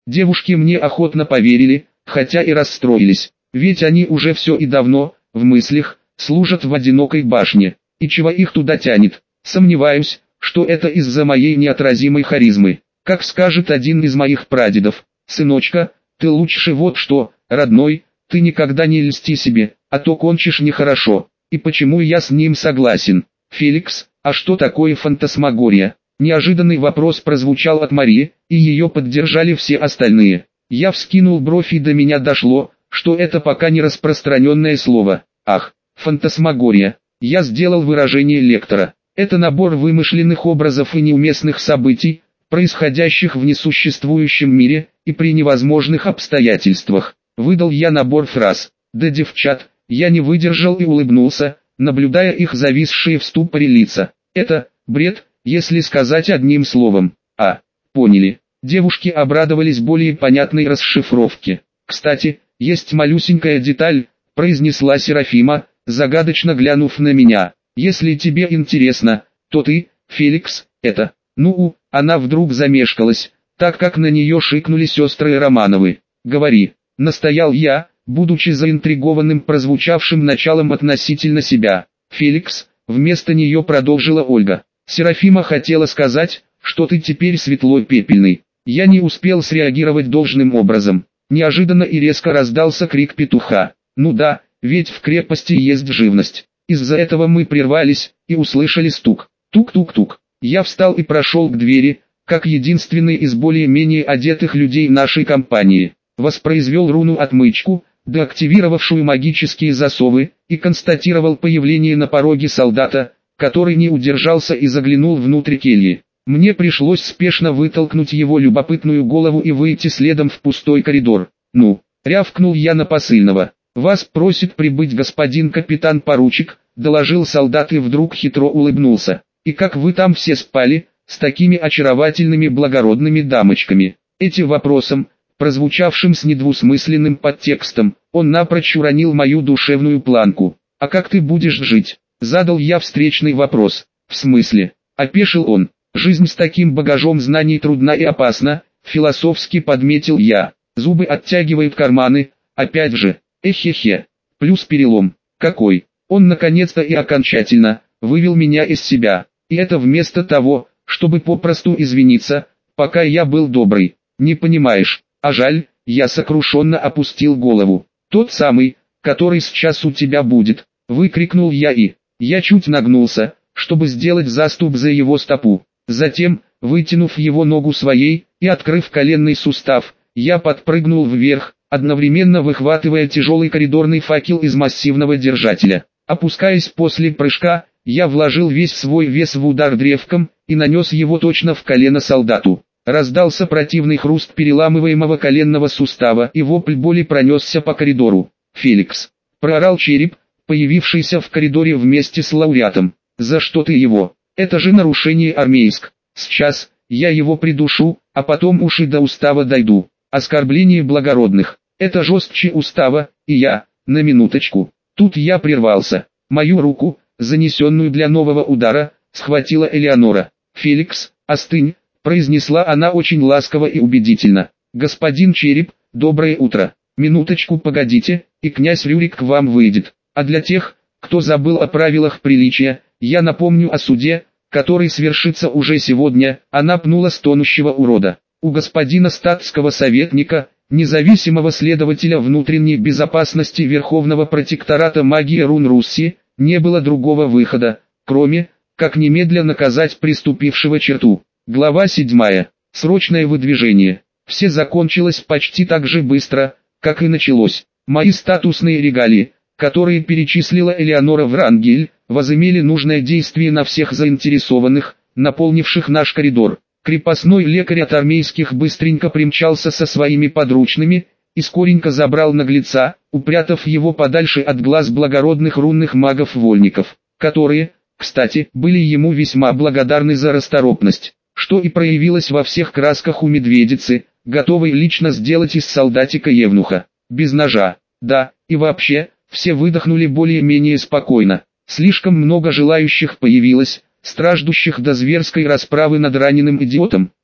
Девушки мне охотно поверили, хотя и расстроились, ведь они уже все и давно, в мыслях, служат в одинокой башне, и чего их туда тянет. Сомневаюсь, что это из-за моей неотразимой харизмы. Как скажет один из моих прадедов: «Сыночка, ты лучше вот что, родной, ты никогда не льсти себе, а то кончишь нехорошо». И почему я с ним согласен? Феликс, а что такое фантасмагория? Неожиданный вопрос прозвучал от Марии, и ее поддержали все остальные. Я вскинул бровь, и до меня дошло, что это пока не распространенное слово. Ах, фантасмагория. Я сделал выражение лектора. Это набор вымышленных образов и неуместных событий, происходящих в несуществующем мире, и при невозможных обстоятельствах. Выдал я набор фраз. Да, девчат, я не выдержал и улыбнулся, наблюдая их зависшие в ступоре лица. Это бред, если сказать одним словом. Поняли. Девушки обрадовались более понятной расшифровке. Кстати, есть малюсенькая деталь, произнесла Серафима, загадочно глянув на меня. Если тебе интересно, то ты, Феликс, это... Она вдруг замешкалась, так как на нее шикнули сестры Романовы. Говори, настоял я, будучи заинтригованным прозвучавшим началом относительно себя. Феликс, вместо нее продолжила Ольга. Серафима хотела сказать, что ты теперь светло-пепельный. Я не успел среагировать должным образом. Неожиданно и резко раздался крик петуха. Ну да, ведь в крепости есть живность. Из-за этого мы прервались и услышали стук. Тук-тук-тук. Я встал и прошел к двери, как единственный из более-менее одетых людей нашей компании. Воспроизвел руну-отмычку, деактивировавшую магические засовы, и констатировал появление на пороге солдата, который не удержался и заглянул внутрь кельи. Мне пришлось спешно вытолкнуть его любопытную голову и выйти следом в пустой коридор. Рявкнул я на посыльного. «Вас просит прибыть господин капитан-поручик», доложил солдат и вдруг хитро улыбнулся. «И как вы там все спали, с такими очаровательными благородными дамочками?» Этим вопросом, прозвучавшим с недвусмысленным подтекстом, он напрочь уронил мою душевную планку. «А как ты будешь жить?» Задал я встречный вопрос. «В смысле?» Опешил он. «Жизнь с таким багажом знаний трудна и опасна», философски подметил я. «Зубы оттягивают карманы, опять же, эхе-хе. Плюс перелом. Какой?» Он наконец-то и окончательно вывел меня из себя. И это вместо того, чтобы попросту извиниться, пока я был добрый. «Не понимаешь, а жаль», я сокрушенно опустил голову. «Тот самый, который сейчас у тебя будет», выкрикнул я и... Я чуть нагнулся, чтобы сделать заступ за его стопу. Затем, вытянув его ногу своей и открыв коленный сустав, я подпрыгнул вверх, одновременно выхватывая тяжелый коридорный факел из массивного держателя. Опускаясь после прыжка, я вложил весь свой вес в удар древком и нанес его точно в колено солдату. Раздался противный хруст переламываемого коленного сустава, и вопль боли пронесся по коридору. «Феликс!» – проорал череп, появившийся в коридоре вместе с лауреатом. «За что ты его? Это же нарушение армейск. Сейчас, я его придушу, а потом уши до устава дойду. Оскорбление благородных. Это жестче устава, и я, на минуточку». Тут я прервался. Мою руку, занесенную для нового удара, схватила Элеонора. «Феликс, остынь», произнесла она очень ласково и убедительно. «Господин Череп, доброе утро. Минуточку погодите, и князь Рюрик к вам выйдет. А для тех, кто забыл о правилах приличия, я напомню о суде, который свершится уже сегодня». Она пнула стонущего урода. «У господина статского советника, независимого следователя внутренней безопасности Верховного протектората магии рун Руси, не было другого выхода, кроме, как немедля наказать преступившего черту». Глава 7. Срочное выдвижение. Все закончилось почти так же быстро, как и началось. Мои статусные регалии, которые перечислила Элеонора Врангель, возымели нужное действие на всех заинтересованных, наполнивших наш коридор. Крепостной лекарь от армейских быстренько примчался со своими подручными, и скоренько забрал наглеца, упрятав его подальше от глаз благородных рунных магов-вольников, которые, кстати, были ему весьма благодарны за расторопность, что и проявилось во всех красках у медведицы, готовой лично сделать из солдатика евнуха, без ножа. Да, и вообще, все выдохнули более-менее спокойно. Слишком много желающих появилось, страждущих до зверской расправы над раненым идиотом.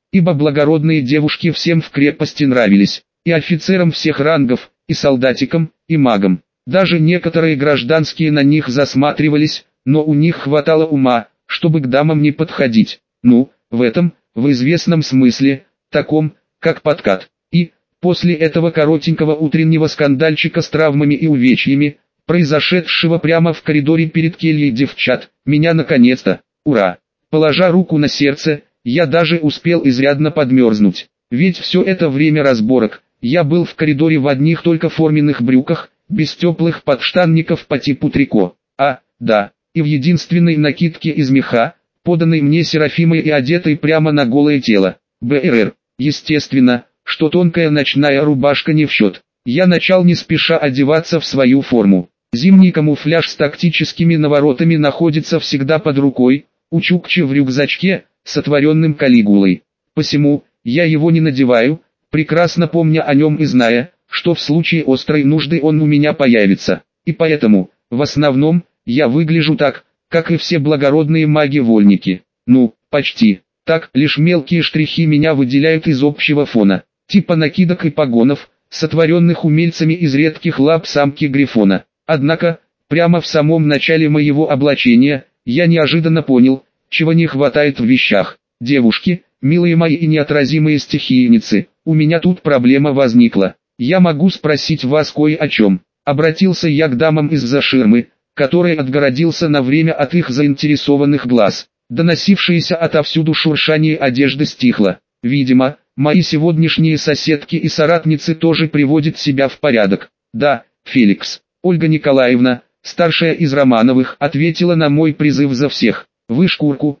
ибо благородные девушки всем в крепости нравились, и офицерам всех рангов, и солдатикам, и магам. Даже некоторые гражданские на них засматривались, но у них хватало ума, чтобы к дамам не подходить. Ну, в известном смысле, таком, как подкат. И, после этого коротенького утреннего скандальчика с травмами и увечьями, произошедшего прямо в коридоре перед кельей девчат, меня наконец-то, ура! Положа руку на сердце, я даже успел изрядно подмерзнуть. Ведь все это время разборок, я был в коридоре в одних только форменных брюках, без теплых подштанников по типу трико. Да, и в единственной накидке из меха, поданной мне Серафимой и одетой прямо на голое тело. БРР. Естественно, что тонкая ночная рубашка не в счет. Я начал не спеша одеваться в свою форму. Зимний камуфляж с тактическими наворотами находится всегда под рукой, у Чукчи в рюкзачке, сотворенным Калигулой. Посему, я его не надеваю, прекрасно помня о нем и зная, что в случае острой нужды он у меня появится. И поэтому, в основном, я выгляжу так, как и все благородные маги-вольники. Ну, почти. Так, лишь мелкие штрихи меня выделяют из общего фона. Типа накидок и погонов, сотворенных умельцами из редких лап самки Грифона. Однако, прямо в самом начале моего облачения, я неожиданно понял, чего не хватает в вещах. Девушки, милые мои и неотразимые стихийницы, у меня тут проблема возникла. Я могу спросить вас кое о чем. Обратился я к дамам из-за ширмы, которой отгородился на время от их заинтересованных глаз. Доносившееся отовсюду шуршание одежды стихло. Видимо, мои сегодняшние соседки и соратницы тоже приводят себя в порядок. Да, Феликс. Ольга Николаевна, старшая из Романовых, ответила на мой призыв за всех. Вы шкурку,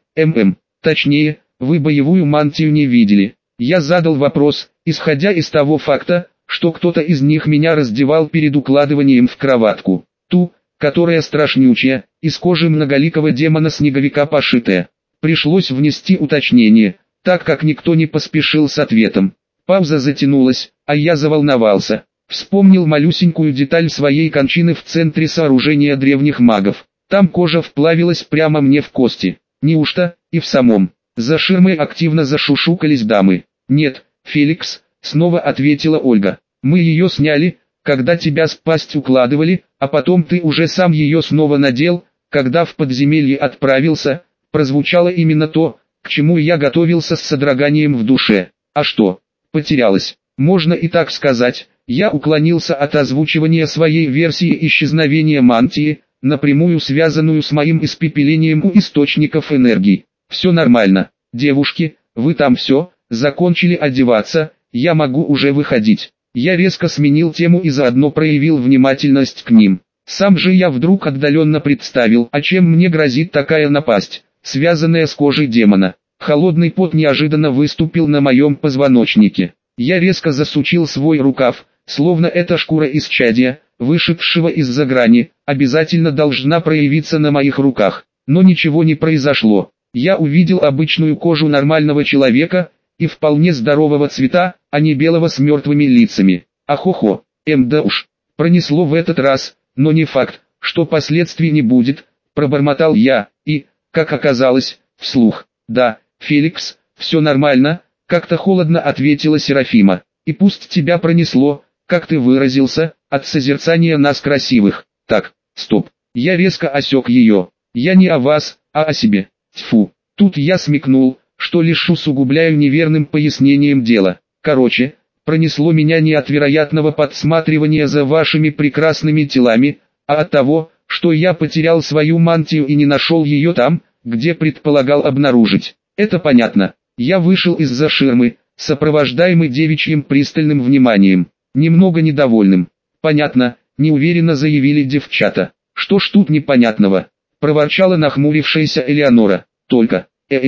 точнее, вы боевую мантию не видели. Я задал вопрос, исходя из того факта, что кто-то из них меня раздевал перед укладыванием в кроватку. Ту, которая страшнючая, из кожи многоликого демона-снеговика пошитая. Пришлось внести уточнение, так как никто не поспешил с ответом. Пауза затянулась, а я заволновался. Вспомнил малюсенькую деталь своей кончины в центре сооружения древних магов. Там кожа вплавилась прямо мне в кости. Неужто и в самом? За ширмой активно зашушукались дамы. «Нет, Феликс», — снова ответила Ольга. «Мы ее сняли, когда тебя спасть укладывали, а потом ты уже сам ее снова надел, когда в подземелье отправился». Прозвучало именно то, к чему я готовился с содроганием в душе. А что? Потерялась. Можно и так сказать. Я уклонился от озвучивания своей версии исчезновения мантии, напрямую связанную с моим испепелением у источников энергии. Все нормально. Девушки, вы там все, закончили одеваться, я могу уже выходить. Я резко сменил тему и заодно проявил внимательность к ним. Сам же я вдруг отдаленно представил, а чем мне грозит такая напасть, связанная с кожей демона. Холодный пот неожиданно выступил на моем позвоночнике. Я резко засучил свой рукав, словно эта шкура исчадия, вышедшего из-за грани, обязательно должна проявиться на моих руках. Но ничего не произошло. Я увидел обычную кожу нормального человека, и вполне здорового цвета, а не белого с мертвыми лицами. Ахохо, да уж, пронесло в этот раз, но не факт, что последствий не будет, пробормотал я, и, как оказалось, вслух. Да, Феликс, все нормально, как-то холодно ответила Серафима. И пусть тебя пронесло, как ты выразился, от созерцания нас красивых. Так, стоп, я резко осек ее. Я не о вас, а о себе. Тьфу, тут я смекнул, что лишь усугубляю неверным пояснением дела. Короче, пронесло меня не от вероятного подсматривания за вашими прекрасными телами, а от того, что я потерял свою мантию и не нашел ее там, где предполагал обнаружить. Это понятно. Я вышел из-за ширмы, сопровождаемый девичьим пристальным вниманием. Немного недовольным. Понятно, неуверенно заявили девчата. Что ж тут непонятного? Проворчала нахмурившаяся Элеонора. Только,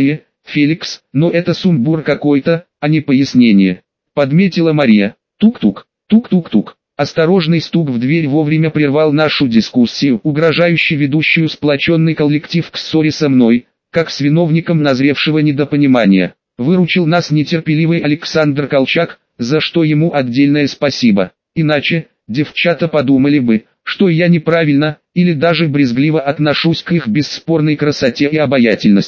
Феликс, но это сумбур какой-то, а не пояснение. Подметила Мария. Тук-тук, тук-тук-тук. Осторожный стук в дверь вовремя прервал нашу дискуссию, угрожающий ведущую сплоченный коллектив к ссоре со мной, как с виновником назревшего недопонимания. Выручил нас нетерпеливый Александр Колчак, за что ему отдельное спасибо. Иначе, девчата подумали бы, что я неправильно, или даже брезгливо отношусь к их бесспорной красоте и обаятельности.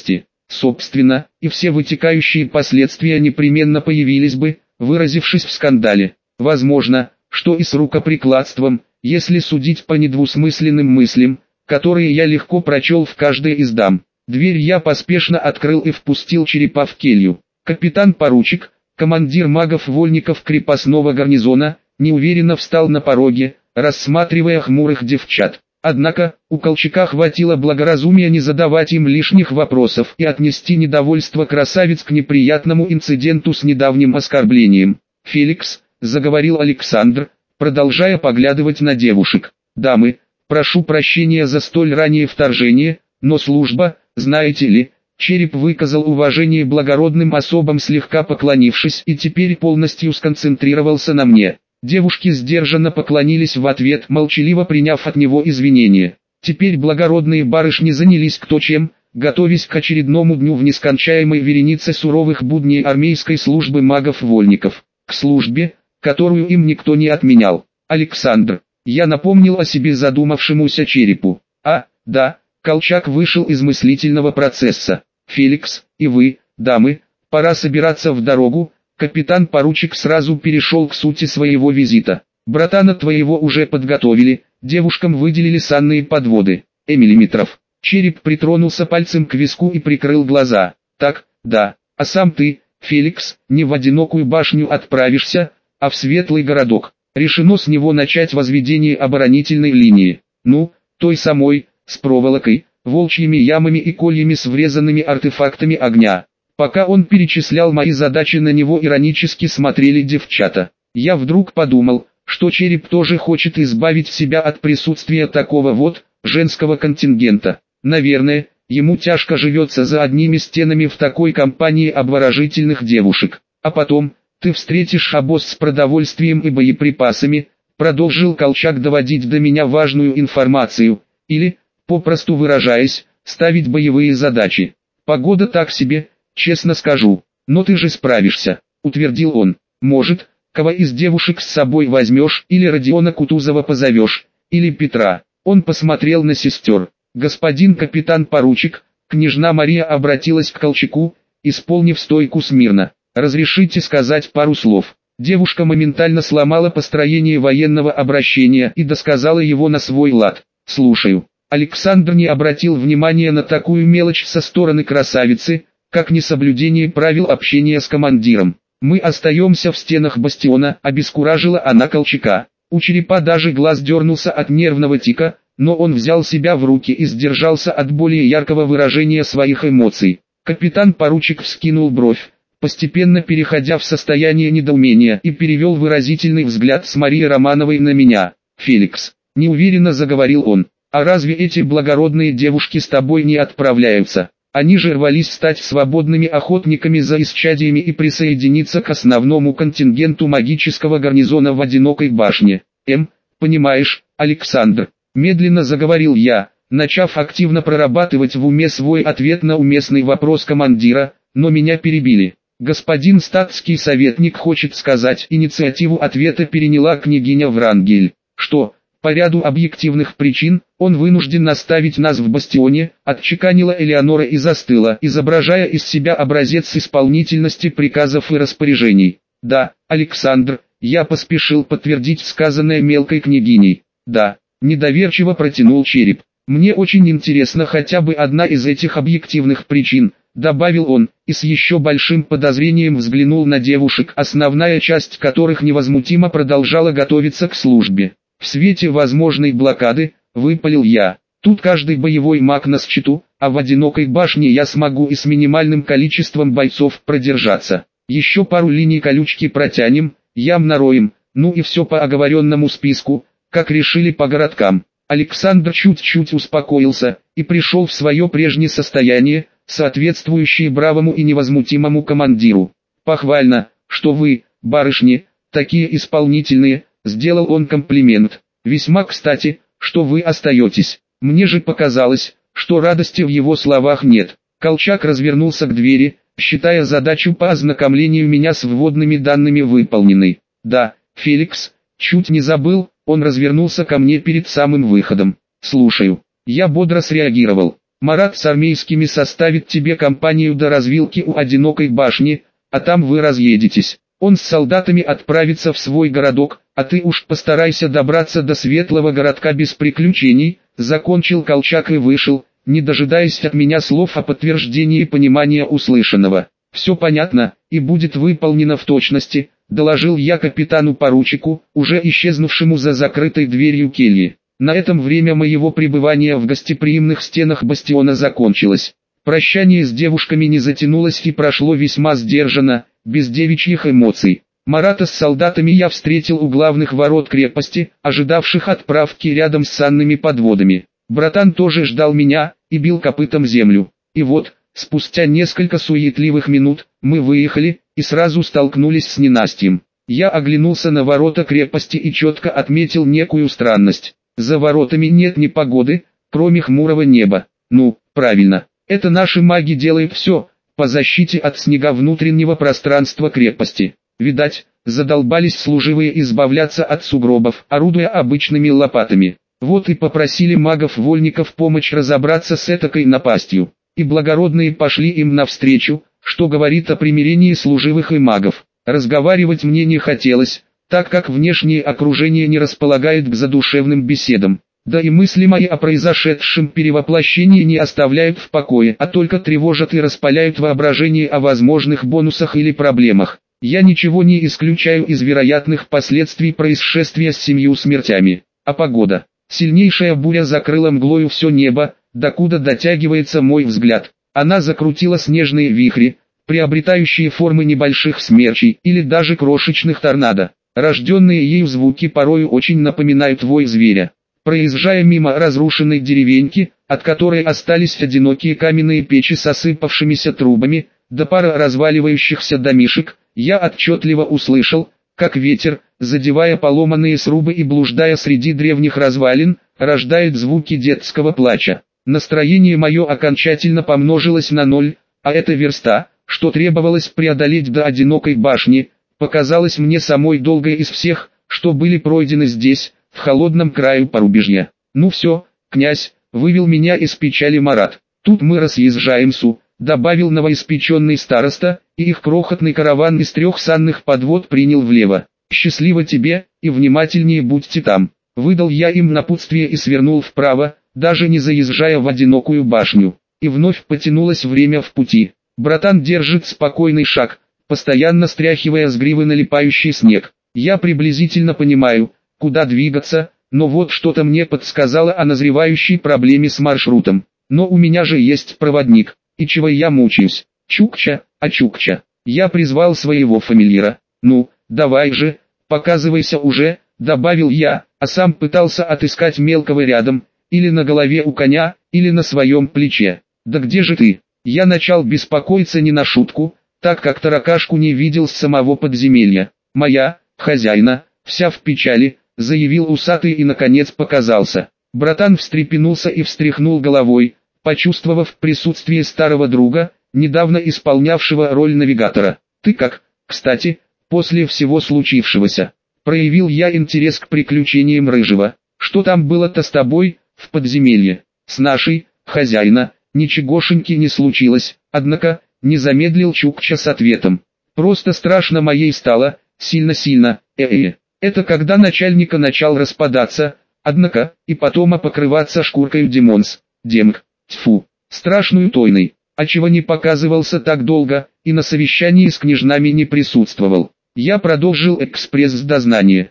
Собственно, и все вытекающие последствия непременно появились бы, выразившись в скандале. Возможно, что и с рукоприкладством, если судить по недвусмысленным мыслям, которые я легко прочел в каждой из дам. Дверь я поспешно открыл и впустил Черепа в келью. Капитан-поручик, командир магов-вольников крепостного гарнизона, неуверенно встал на пороге, рассматривая хмурых девчат. Однако, у Колчака хватило благоразумия не задавать им лишних вопросов и отнести недовольство красавиц к неприятному инциденту с недавним оскорблением. «Феликс», — заговорил Александр, продолжая поглядывать на девушек. «Дамы, прошу прощения за столь раннее вторжение, но служба, знаете ли...» Череп выказал уважение благородным особам, слегка поклонившись, и теперь полностью сконцентрировался на мне. Девушки сдержанно поклонились в ответ, молчаливо приняв от него извинения. Теперь благородные барышни занялись кто чем, готовясь к очередному дню в нескончаемой веренице суровых будней армейской службы магов-вольников. К службе, которую им никто не отменял. «Александр», я напомнил о себе задумавшемуся Черепу. Да, Колчак вышел из мыслительного процесса. «Феликс, и вы, дамы, пора собираться в дорогу». Капитан-поручик сразу перешел к сути своего визита. «Братана твоего уже подготовили, девушкам выделили санные подводы. Миллиметров». Череп притронулся пальцем к виску и прикрыл глаза. «Так, да, а сам ты, Феликс, не в одинокую башню отправишься, а в светлый городок. Решено с него начать возведение оборонительной линии. Ну, той самой, с проволокой, волчьими ямами и кольями с врезанными артефактами огня». Пока он перечислял мои задачи, на него иронически смотрели девчата. Я вдруг подумал, что Череп тоже хочет избавить себя от присутствия такого вот, женского контингента. Наверное, ему тяжко живется за одними стенами в такой компании обворожительных девушек. А потом, ты встретишь обоз с продовольствием и боеприпасами, продолжил Колчак доводить до меня важную информацию, или, попросту выражаясь, ставить боевые задачи. Погода так себе, честно скажу, но ты же справишься, утвердил он. Может, кого из девушек с собой возьмешь, или Родиона Кутузова позовешь, или Петра. Он посмотрел на сестер. Господин капитан-поручик, княжна Мария обратилась к Колчаку, исполнив стойку смирно. Разрешите сказать пару слов. Девушка моментально сломала построение военного обращения и досказала его на свой лад. Слушаю. Александр не обратил внимания на такую мелочь со стороны красавицы, как несоблюдение правил общения с командиром. «Мы остаемся в стенах бастиона», — обескуражила она Колчака. У Черепа даже глаз дернулся от нервного тика, но он взял себя в руки и сдержался от более яркого выражения своих эмоций. Капитан-поручик вскинул бровь, постепенно переходя в состояние недоумения, и перевел выразительный взгляд с Марии Романовой на меня. «Феликс», — неуверенно заговорил он, — «а разве эти благородные девушки с тобой не отправляются? Они же рвались стать свободными охотниками за исчадиями и присоединиться к основному контингенту магического гарнизона в одинокой башне. Понимаешь, Александр», — медленно заговорил я, начав активно прорабатывать в уме свой ответ на уместный вопрос командира, но меня перебили. «Господин статский советник хочет сказать, инициативу ответа переняла княгиня Врангель, что, по ряду объективных причин, он вынужден оставить нас в бастионе», — отчеканила Элеонора и застыла, изображая из себя образец исполнительности приказов и распоряжений. «Да, Александр», — я поспешил подтвердить сказанное мелкой княгиней. «Да», — недоверчиво протянул Череп. «Мне очень интересно хотя бы одна из этих объективных причин», — добавил он, и с еще большим подозрением взглянул на девушек, основная часть которых невозмутимо продолжала готовиться к службе. «В свете возможной блокады», — выпалил я, — «тут каждый боевой маг на счету, а в одинокой башне я смогу и с минимальным количеством бойцов продержаться. Еще пару линий колючки протянем, ям нароем, ну и все по оговоренному списку, как решили по городкам». Александр чуть-чуть успокоился и пришел в свое прежнее состояние, соответствующее бравому и невозмутимому командиру. «Похвально, что вы, барышни, такие исполнительные», — сделал он комплимент. «Весьма кстати, что вы остаетесь. Мне же показалось, что радости в его словах нет». Колчак развернулся к двери, считая задачу по ознакомлению меня с вводными данными выполненной. «Да, Феликс, чуть не забыл», — он развернулся ко мне перед самым выходом. «Слушаю». Я бодро среагировал. Марат с армейскими составит тебе компанию до развилки у одинокой башни, а там вы разъедетесь. Он с солдатами отправится в свой городок, а ты уж постарайся добраться до светлого городка без приключений. Закончил Колчак и вышел, не дожидаясь от меня слов о подтверждении и понимания услышанного. «Все понятно, и будет выполнено в точности», — доложил я капитану-поручику, уже исчезнувшему за закрытой дверью кельи. На этом время моего пребывания в гостеприимных стенах бастиона закончилось. Прощание с девушками не затянулось и прошло весьма сдержанно, без девичьих эмоций. Марата с солдатами я встретил у главных ворот крепости, ожидавших отправки рядом с санными подводами. Братан тоже ждал меня и бил копытом землю. И вот, спустя несколько суетливых минут, мы выехали и сразу столкнулись с ненастьем. Я оглянулся на ворота крепости и четко отметил некую странность. За воротами нет ни погоды, кроме хмурого неба. Ну, правильно, это наши маги делают все по защите от снега внутреннего пространства крепости. Видать, задолбались служивые избавляться от сугробов, орудуя обычными лопатами. Вот и попросили магов-вольников помочь разобраться с этакой напастью. И благородные пошли им навстречу, что говорит о примирении служивых и магов. Разговаривать мне не хотелось, так как внешнее окружение не располагает к задушевным беседам. Да и мысли мои о произошедшем перевоплощении не оставляют в покое, а только тревожат и распаляют воображение о возможных бонусах или проблемах. Я ничего не исключаю из вероятных последствий происшествия с 7 смертями. А погода? Сильнейшая буря закрыла мглою все небо, докуда дотягивается мой взгляд. Она закрутила снежные вихри, приобретающие формы небольших смерчей или даже крошечных торнадо. Рожденные ею звуки порою очень напоминают вой зверя. Проезжая мимо разрушенной деревеньки, от которой остались одинокие каменные печи с осыпавшимися трубами, да пара разваливающихся домишек, я отчетливо услышал, как ветер, задевая поломанные срубы и блуждая среди древних развалин, рождает звуки детского плача. Настроение мое окончательно помножилось на 0, а эта верста, что требовалось преодолеть до одинокой башни, показалась мне самой долгой из всех, что были пройдены здесь, в холодном краю порубежья. «Ну все, князь», — вывел меня из печали Марат. «Тут мы разъезжаемся», — добавил новоиспеченный староста, и их крохотный караван из 3 санных подвод принял влево. «Счастливо тебе, и внимательнее будьте там», — выдал я им напутствие и свернул вправо, даже не заезжая в одинокую башню. И вновь потянулось время в пути. Братан держит спокойный шаг, постоянно стряхивая с гривы налипающий снег. Я приблизительно понимаю, куда двигаться, но вот что-то мне подсказало о назревающей проблеме с маршрутом. Но у меня же есть проводник, и чего я мучаюсь? Чукча, а Чукча. Я призвал своего фамильяра. «Ну, давай же, показывайся уже», — добавил я, а сам пытался отыскать мелкого рядом, или на голове у коня, или на своем плече. «Да где же ты?» Я начал беспокоиться не на шутку, так как таракашку не видел с самого подземелья. «Моя, хозяина, вся в печали», — заявил усатый и наконец показался. Братан встрепенулся и встряхнул головой, почувствовав присутствие старого друга, недавно исполнявшего роль навигатора. «Ты как, кстати, после всего случившегося?» Проявил я интерес к приключениям Рыжего. «Что там было-то с тобой, в подземелье?» «С нашей, хозяина, ничегошеньки не случилось», однако, не замедлил Чукча с ответом. «Просто страшно моей стало, сильно-сильно, Это когда начальника начал распадаться, однако, и потом покрываться шкуркой демонс, демг, тьфу, страшную тойной, а чего не показывался так долго, и на совещании с княжнами не присутствовал». Я продолжил экспресс-дознание.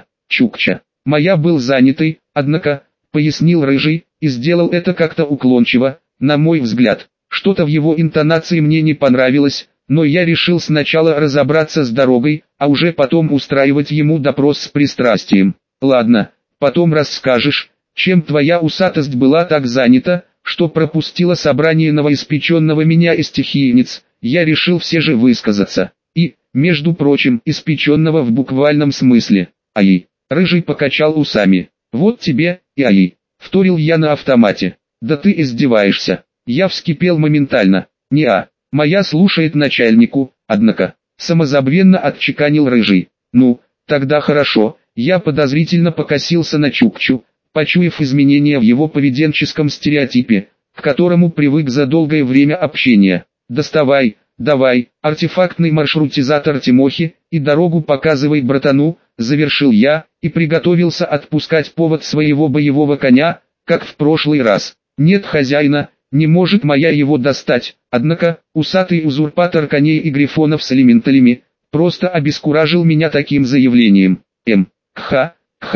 Чукча, моя был занятый, однако, пояснил Рыжий, и сделал это как-то уклончиво, на мой взгляд. Что-то в его интонации мне не понравилось, но я решил сначала разобраться с дорогой, а уже потом устраивать ему допрос с пристрастием. «Ладно, потом расскажешь, чем твоя усатость была так занята, что пропустила собрание новоиспеченного меня и стихийниц». Я решил все же высказаться. И, между прочим, испеченного в буквальном смысле. «Ай!» Рыжий покачал усами. «Вот тебе, и ай!» Вторил я на автомате. «Да ты издеваешься!» Я вскипел моментально. «Не-а, моя слушает начальнику, однако», самозабвенно отчеканил Рыжий. «Ну, тогда хорошо». Я подозрительно покосился на Чукчу, почуяв изменения в его поведенческом стереотипе, к которому привык за долгое время общения. Доставай, давай, артефактный маршрутизатор Тимохи, и дорогу показывай братану, завершил я, и приготовился отпускать повод своего боевого коня, как в прошлый раз. Нет хозяина, не может моя его достать, однако, усатый узурпатор коней и грифонов с элементалями, просто обескуражил меня таким заявлением. Кха,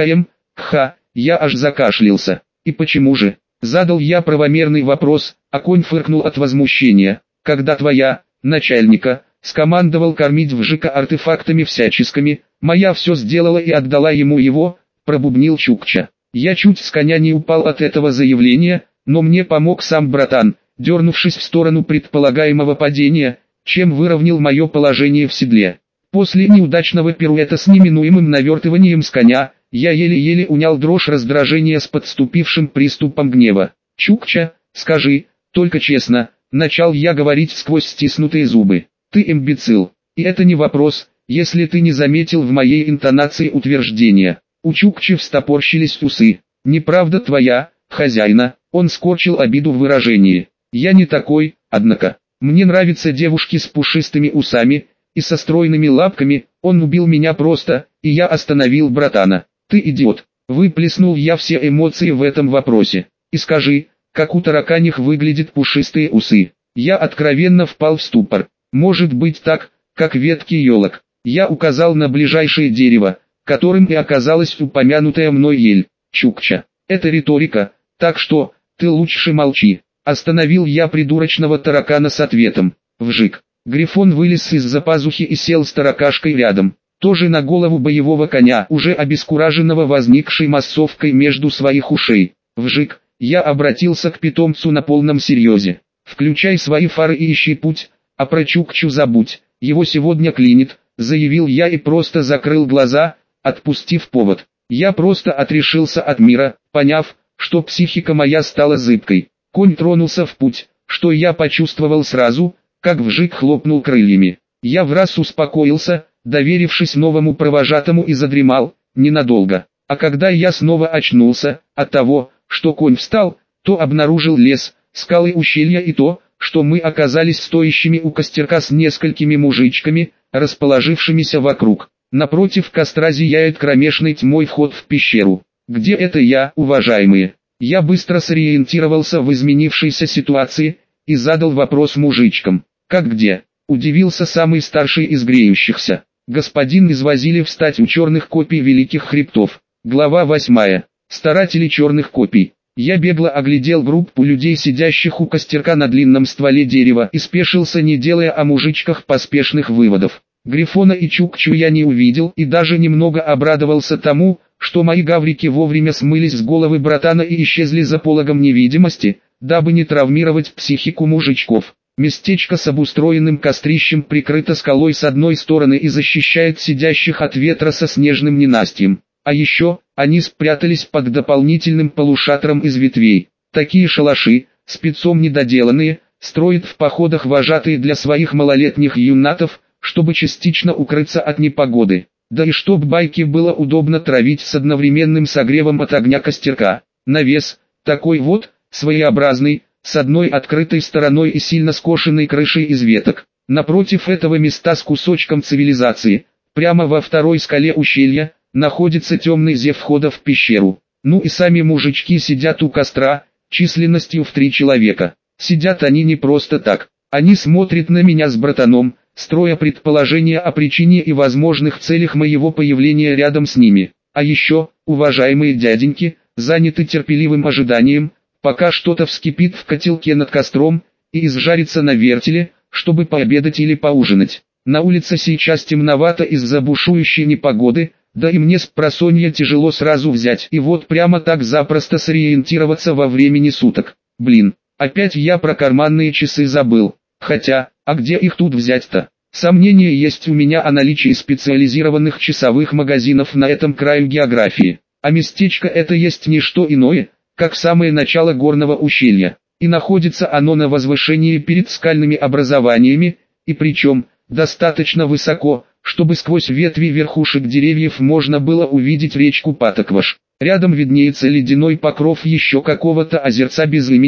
я аж закашлялся. И почему же? Задал я правомерный вопрос, а конь фыркнул от возмущения. Когда твоя, начальника, скомандовал кормить Вжика артефактами всяческими, моя все сделала и отдала ему его, пробубнил Чукча. Я чуть с коня не упал от этого заявления, но мне помог сам братан, дернувшись в сторону предполагаемого падения, чем выровнял мое положение в седле. После неудачного пируэта с неминуемым навертыванием с коня, я еле-еле унял дрожь раздражения с подступившим приступом гнева. «Чукча, скажи, только честно», — начал я говорить сквозь стиснутые зубы. «Ты имбецил, и это не вопрос, если ты не заметил в моей интонации утверждения». У Чукчи встопорщились усы. «Неправда твоя, хозяина», — он скорчил обиду в выражении. «Я не такой, однако. Мне нравятся девушки с пушистыми усами и со стройными лапками, он убил меня просто, и я остановил братана». «Ты идиот», — выплеснул я все эмоции в этом вопросе. «И скажи, как у тараканих выглядят пушистые усы». Я откровенно впал в ступор. «Может быть так, как ветки елок». Я указал на ближайшее дерево, которым и оказалась упомянутая мной ель. «Чукча, это риторика, так что, ты лучше молчи». Остановил я придурочного таракана с ответом. Вжик. Грифон вылез из-за пазухи и сел с таракашкой рядом. Тоже на голову боевого коня, уже обескураженного возникшей массовкой между своих ушей. Вжик, я обратился к питомцу на полном серьезе. «Включай свои фары и ищи путь, а про Чукчу забудь, его сегодня клинит», заявил я и просто закрыл глаза, отпустив повод. Я просто отрешился от мира, поняв, что психика моя стала зыбкой. Конь тронулся в путь, что я почувствовал сразу, как Вжик хлопнул крыльями. Я враз успокоился, доверившись новому провожатому, и задремал, ненадолго. А когда я снова очнулся, от того, что конь встал, то обнаружил лес, скалы, ущелья и то, что мы оказались стоящими у костерка с несколькими мужичками, расположившимися вокруг. Напротив костра зияет кромешной тьмой вход в пещеру. Где это я, уважаемые? Я быстро сориентировался в изменившейся ситуации и задал вопрос мужичкам. «Как где?» – удивился самый старший из греющихся. «Господин извозили встать у черных копий великих хребтов». Глава 8. Старатели черных копий. Я бегло оглядел группу людей, сидящих у костерка на длинном стволе дерева, и спешился, не делая о мужичках поспешных выводов. Грифона и Чукчу я не увидел и даже немного обрадовался тому, что мои гаврики вовремя смылись с головы братана и исчезли за пологом невидимости, дабы не травмировать психику мужичков. Местечко с обустроенным кострищем прикрыто скалой с одной стороны и защищает сидящих от ветра со снежным ненастьем. А еще, они спрятались под дополнительным полушатром из ветвей. Такие шалаши, спецом недоделанные, строят в походах вожатые для своих малолетних юнатов, чтобы частично укрыться от непогоды. Да и чтоб байке было удобно травить с одновременным согревом от огня костерка. Навес, такой вот, своеобразный, с одной открытой стороной и сильно скошенной крышей из веток. Напротив этого места с кусочком цивилизации, прямо во второй скале ущелья, находится темный зев входа в пещеру. Ну и сами мужички сидят у костра, численностью в 3 человека. Сидят они не просто так. Они смотрят на меня с братаном, строя предположения о причине и возможных целях моего появления рядом с ними. А еще, уважаемые дяденьки, заняты терпеливым ожиданием, пока что-то вскипит в котелке над костром и изжарится на вертеле, чтобы пообедать или поужинать. На улице сейчас темновато из-за бушующей непогоды, да и мне спросонья тяжело сразу взять и вот прямо так запросто сориентироваться во времени суток. Блин, опять я про карманные часы забыл. Хотя, а где их тут взять-то? Сомнения есть у меня о наличии специализированных часовых магазинов на этом краю географии. А местечко это есть не что иное, как самое начало горного ущелья. И находится оно на возвышении перед скальными образованиями, и причем, достаточно высоко, чтобы сквозь ветви верхушек деревьев можно было увидеть речку Патокваш. Рядом виднеется ледяной покров еще какого-то озерца без имени,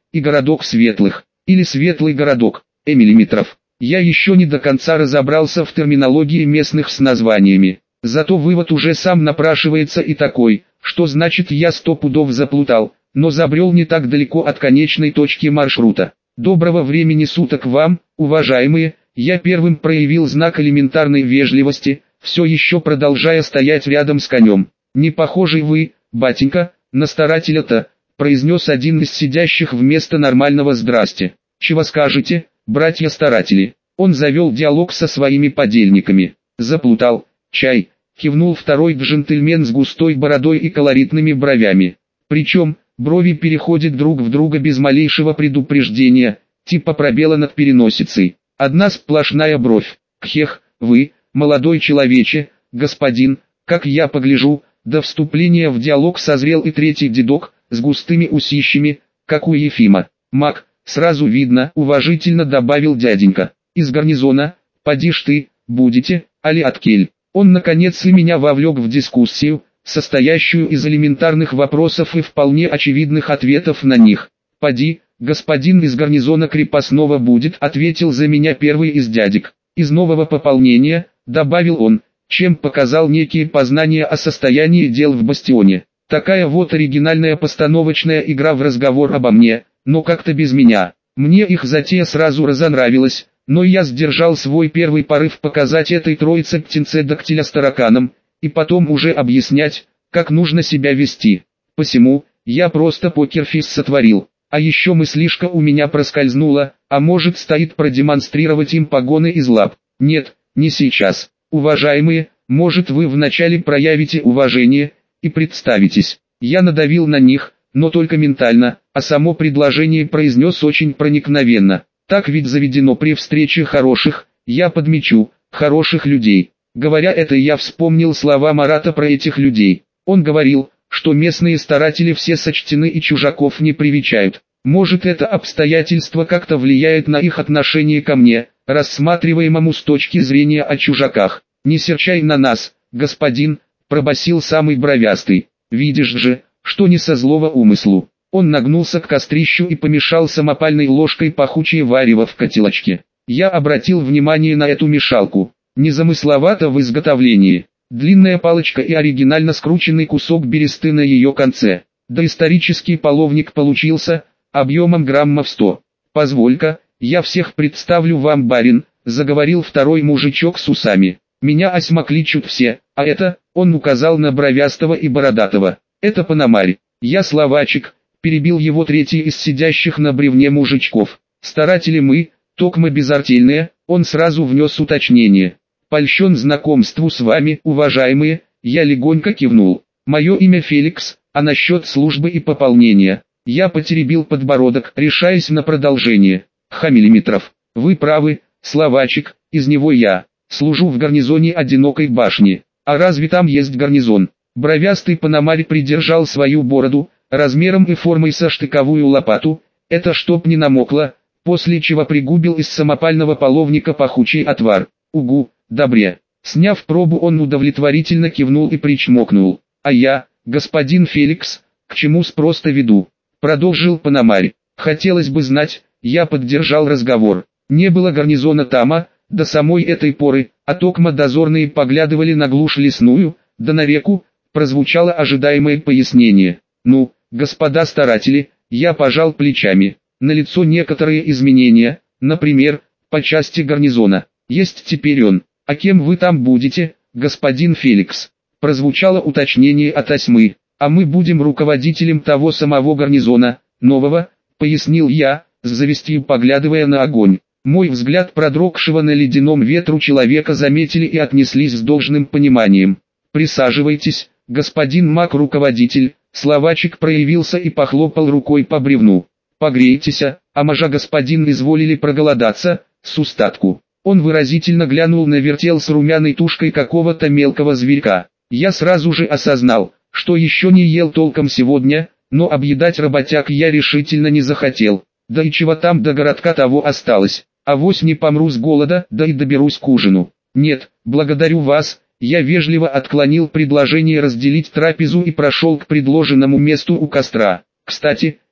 и городок светлых, или светлый городок, миллиметров. Я еще не до конца разобрался в терминологии местных с названиями. Зато вывод уже сам напрашивается и такой, что значит я 100 пудов заплутал, но забрел не так далеко от конечной точки маршрута. Доброго времени суток вам, уважаемые, я первым проявил знак элементарной вежливости, все еще продолжая стоять рядом с конем. Не похожий вы, батенька, на старателя-то, произнес один из сидящих вместо нормального «здрасте». Чего скажете, братья-старатели? Он завел диалог со своими подельниками. Заплутал, чай, кивнул второй джентльмен с густой бородой и колоритными бровями. Причем, брови переходят друг в друга без малейшего предупреждения, типа пробела над переносицей. Одна сплошная бровь. Кхех, вы, молодой человече, господин, как я погляжу, до вступления в диалог созрел и третий дедок, с густыми усищами, как у Ефима. Мак, сразу видно, уважительно добавил дяденька. Из гарнизона, поди ж ты, будете, али откель. Он наконец и меня вовлек в дискуссию, состоящую из элементарных вопросов и вполне очевидных ответов на них. «Поди, господин из гарнизона крепостного будет», — ответил за меня первый из дядек. «Из нового пополнения», — добавил он, чем показал некие познания о состоянии дел в бастионе. Такая вот оригинальная постановочная игра в разговор обо мне, но как-то без меня. Мне их затея сразу разонравилась, но я сдержал свой первый порыв показать этой троице птенце дактиля с тараканом, и потом уже объяснять, как нужно себя вести. Посему, я просто покерфейс сотворил. А еще мыслишка у меня проскользнула, а может стоит продемонстрировать им погоны из лап. Нет, не сейчас. Уважаемые, может вы вначале проявите уважение и представитесь. Я надавил на них, но только ментально, а само предложение произнес очень проникновенно. Так ведь заведено при встрече хороших, я подмечу, хороших людей. Говоря это, я вспомнил слова Марата про этих людей. Он говорил, что местные старатели все сочтены и чужаков не привечают. Может, это обстоятельство как-то влияет на их отношение ко мне, рассматриваемому с точки зрения о чужаках. «Не серчай на нас, господин», — пробасил самый бровястый. «Видишь же, что не со злого умыслу». Он нагнулся к кострищу и помешал самопальной ложкой пахучее варево в котелочке. Я обратил внимание на эту мешалку. Незамысловато в изготовлении. Длинная палочка и оригинально скрученный кусок бересты на ее конце. Доисторический половник получился, объемом граммов 100. «Позволь-ка, я всех представлю вам, барин», — заговорил второй мужичок с усами. «Меня осьма кличут все, а это», — он указал на бровястого и бородатого, — «это Пономарь. Я словачек», — перебил его третий из сидящих на бревне мужичков. «Старатели мы, токмо безартельные», — он сразу внес уточнение. «Польщен знакомству с вами, уважаемые», — я легонько кивнул. «Мое имя Феликс, а насчет службы и пополнения». Я потеребил подбородок, решаясь на продолжение. «Хамиллиметров, вы правы, словачек, из него я. Служу в гарнизоне одинокой башни. А разве там есть гарнизон?» Бровястый Пономарь придержал свою бороду, размером и формой со штыковую лопату, это чтоб не намокло, после чего пригубил из самопального половника пахучий отвар. «Угу, добре». Сняв пробу, он удовлетворительно кивнул и причмокнул. «А я, господин Феликс, к чему спрос-то веду?» Продолжил Пономарь. «Хотелось бы знать», я поддержал разговор. Не было гарнизона тама, до самой этой поры, а токмо дозорные поглядывали на глушь лесную, да на реку, прозвучало ожидаемое пояснение. «Ну, господа старатели», я пожал плечами. «Налицо некоторые изменения, например, по части гарнизона. Есть теперь он. А кем вы там будете, господин Феликс?» Прозвучало уточнение от осьмы. «А мы будем руководителем того самого гарнизона, нового», пояснил я, с завистью поглядывая на огонь. Мой взгляд продрогшего на ледяном ветру человека заметили и отнеслись с должным пониманием. «Присаживайтесь, господин маг-руководитель», словачек проявился и похлопал рукой по бревну. «Погрейтесь, а можа господин изволили проголодаться, с устатку». Он выразительно глянул на вертел с румяной тушкой какого-то мелкого зверька. Я сразу же осознал, что еще не ел толком сегодня, но объедать работяг я решительно не захотел. Да и чего там до городка того осталось. Авось не помру с голода, да и доберусь к ужину. «Нет, благодарю вас», я вежливо отклонил предложение разделить трапезу и прошел к предложенному месту у костра. «Кстати,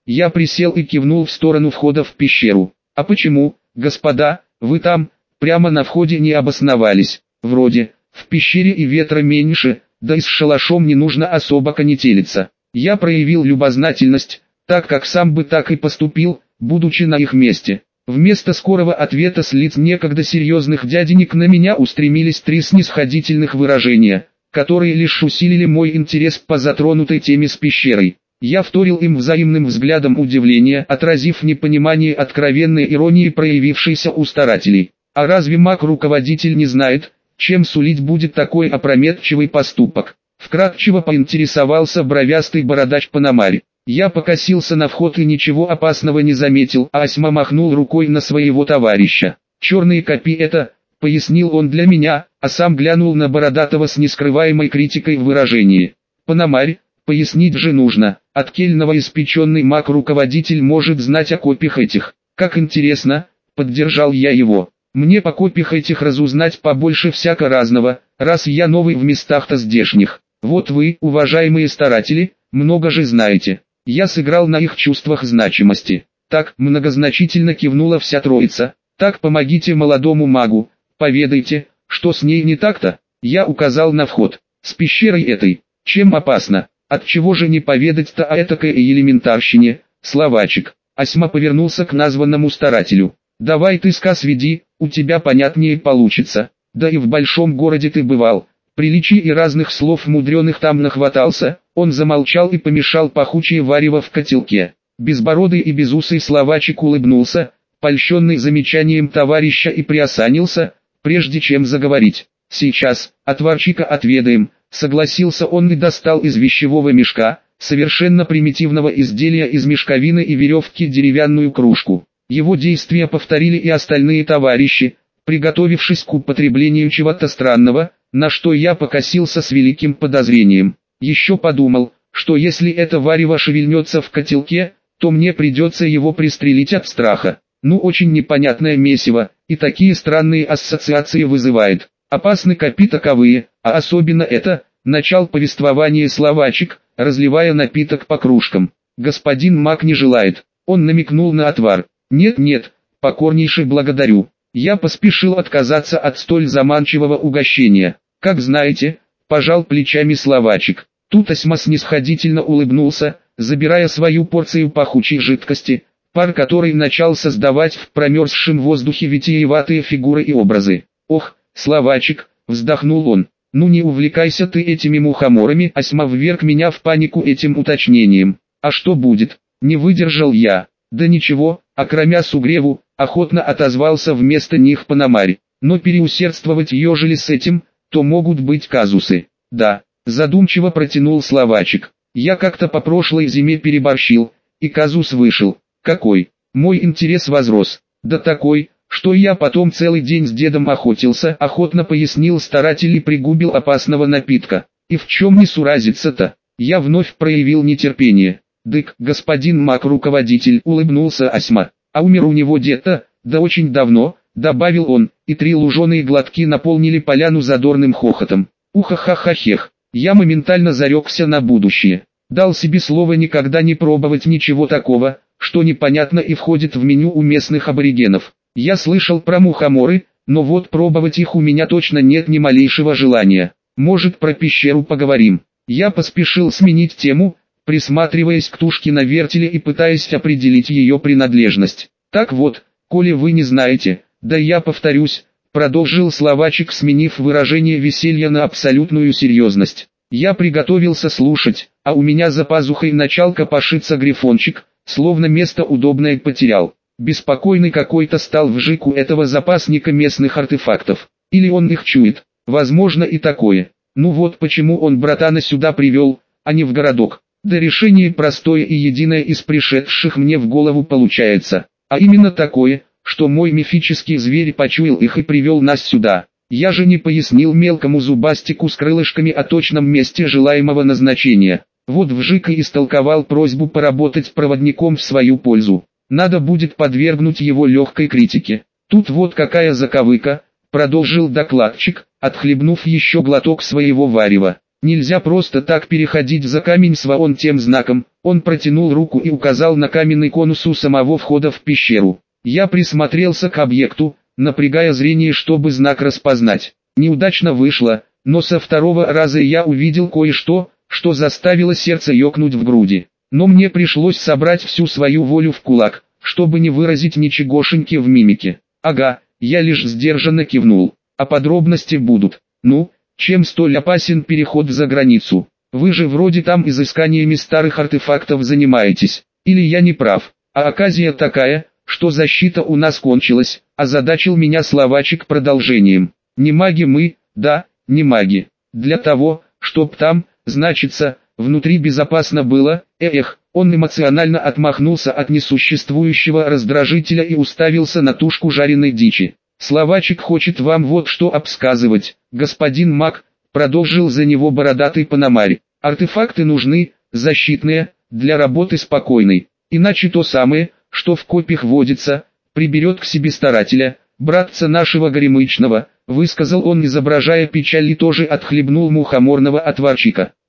Я присел и кивнул в сторону входа в пещеру. А почему, господа, вы там, прямо на входе не обосновались? Вроде, в пещере и ветра меньше, да и с шалашом не нужно особо конетелиться. Я проявил любознательность, так как сам бы так и поступил, будучи на их месте. Вместо скорого ответа с лиц некогда серьезных дяденек на меня устремились 3 снисходительных выражения, которые лишь усилили мой интерес по затронутой теме с пещерой. Я вторил им взаимным взглядом удивления, отразив непонимание откровенной иронии, проявившейся у старателей. А разве маг-руководитель не знает, чем сулить будет такой опрометчивый поступок? Вкратчиво поинтересовался бровястый бородач Пономарь. Я покосился на вход и ничего опасного не заметил, а Осьма махнул рукой на своего товарища. «Черные копи это», — пояснил он для меня, а сам глянул на Бородатого с нескрываемой критикой в выражении. «Пономарь, пояснить же нужно, от Кельного испеченный маг-руководитель может знать о копиях этих. Как интересно», — поддержал я его. «Мне по копиях этих разузнать побольше всяко разного, раз я новый в местах-то здешних. Вот вы, уважаемые старатели, много же знаете». Я сыграл на их чувствах значимости. Так, многозначительно кивнула вся троица. Так, помогите молодому магу, поведайте, что с ней не так-то. Я указал на вход. С пещерой этой. Чем опасно? Отчего же не поведать-то о этакой элементарщине, словачек? Осьма повернулся к названному старателю. Давай ты сказ веди, у тебя понятнее получится. Да и в большом городе ты бывал. Приличий и разных слов мудреных там нахватался. Он замолчал и помешал пахучее варево в котелке. Безбородый и безусый словачек улыбнулся, польщенный замечанием товарища, и приосанился, прежде чем заговорить. «Сейчас, отварчика отведаем», — согласился он и достал из вещевого мешка, совершенно примитивного изделия из мешковины и веревки, деревянную кружку. Его действия повторили и остальные товарищи, приготовившись к употреблению чего-то странного, на что я покосился с великим подозрением. Еще подумал, что если это варево шевельнется в котелке, то мне придется его пристрелить от страха. Ну, очень непонятное месиво, и такие странные ассоциации вызывает. Опасны копи таковые, а особенно это, начал повествование словачек, разливая напиток по кружкам. Господин маг не желает. Он намекнул на отвар. Нет, покорнейше благодарю. Я поспешил отказаться от столь заманчивого угощения. Как знаете, пожал плечами словачек. Тут Осьма снисходительно улыбнулся, забирая свою порцию пахучей жидкости, пар которой начал создавать в промерзшем воздухе витиеватые фигуры и образы. «Ох, словачек», — вздохнул он, — «ну не увлекайся ты этими мухоморами». Осьма вверг меня в панику этим уточнением. «А что будет?» — не выдержал я. «Да ничего, окромя сугреву», — охотно отозвался вместо них Пономарь. «Но переусердствовать ежели с этим, то могут быть казусы». «Да», — задумчиво протянул словачек. «Я как-то по прошлой зиме переборщил, и казус вышел». «Какой?» Мой интерес возрос. «Да такой, что я потом целый день с дедом охотился», — охотно пояснил старатель и пригубил опасного напитка. «И в чем не суразиться-то?» Я вновь проявил нетерпение. «Дык, господин маг-руководитель», — улыбнулся Осьма. «А умер у него дед-то, да очень давно», — добавил он, и 3 луженые глотки наполнили поляну задорным хохотом. Уха-ха-ха-хех. Я моментально зарекся на будущее. Дал себе слово никогда не пробовать ничего такого, что непонятно и входит в меню у местных аборигенов. Я слышал про мухоморы, но вот пробовать их у меня точно нет ни малейшего желания. Может, про пещеру поговорим? Я поспешил сменить тему, присматриваясь к тушке на вертеле и пытаясь определить ее принадлежность. «Так вот, коли вы не знаете, да я повторюсь», — продолжил словачек, сменив выражение веселья на абсолютную серьезность. Я приготовился слушать, а у меня за пазухой начал копошиться грифончик, словно место удобное потерял. Беспокойный какой-то стал вжик у этого запасника местных артефактов. Или он их чует, возможно и такое. Ну вот почему он братана сюда привел, а не в городок. Да решение простое и единое из пришедших мне в голову получается. А именно такое, что мой мифический зверь почуял их и привел нас сюда. Я же не пояснил мелкому зубастику с крылышками о точном месте желаемого назначения. Вот вжик и истолковал просьбу поработать проводником в свою пользу. Надо будет подвергнуть его легкой критике. Тут вот какая заковыка, продолжил докладчик, отхлебнув еще глоток своего варева. Нельзя просто так переходить за камень с вон тем знаком. Он протянул руку и указал на каменный конус у самого входа в пещеру. Я присмотрелся к объекту, напрягая зрение, чтобы знак распознать. Неудачно вышло, но со второго раза я увидел кое-что, что заставило сердце ёкнуть в груди. Но мне пришлось собрать всю свою волю в кулак, чтобы не выразить ничегошеньки в мимике. Ага, я лишь сдержанно кивнул. А подробности будут. Ну, чем столь опасен переход за границу? Вы же вроде там изысканиями старых артефактов занимаетесь. Или я не прав? А оказия такая, что защита у нас кончилась, озадачил меня словачек продолжением. Не маги мы, да, не маги. Для того, чтоб там, значится, внутри безопасно было, он эмоционально отмахнулся от несуществующего раздражителя и уставился на тушку жареной дичи. Словачек хочет вам вот что обсказывать, господин маг, продолжил за него бородатый Пономарь. Артефакты нужны, защитные, для работы спокойной. Иначе то самое, что в копьях водится, приберет к себе старателя, братца нашего горемычного, высказал он, изображая печаль, и тоже отхлебнул мухоморного отварчика.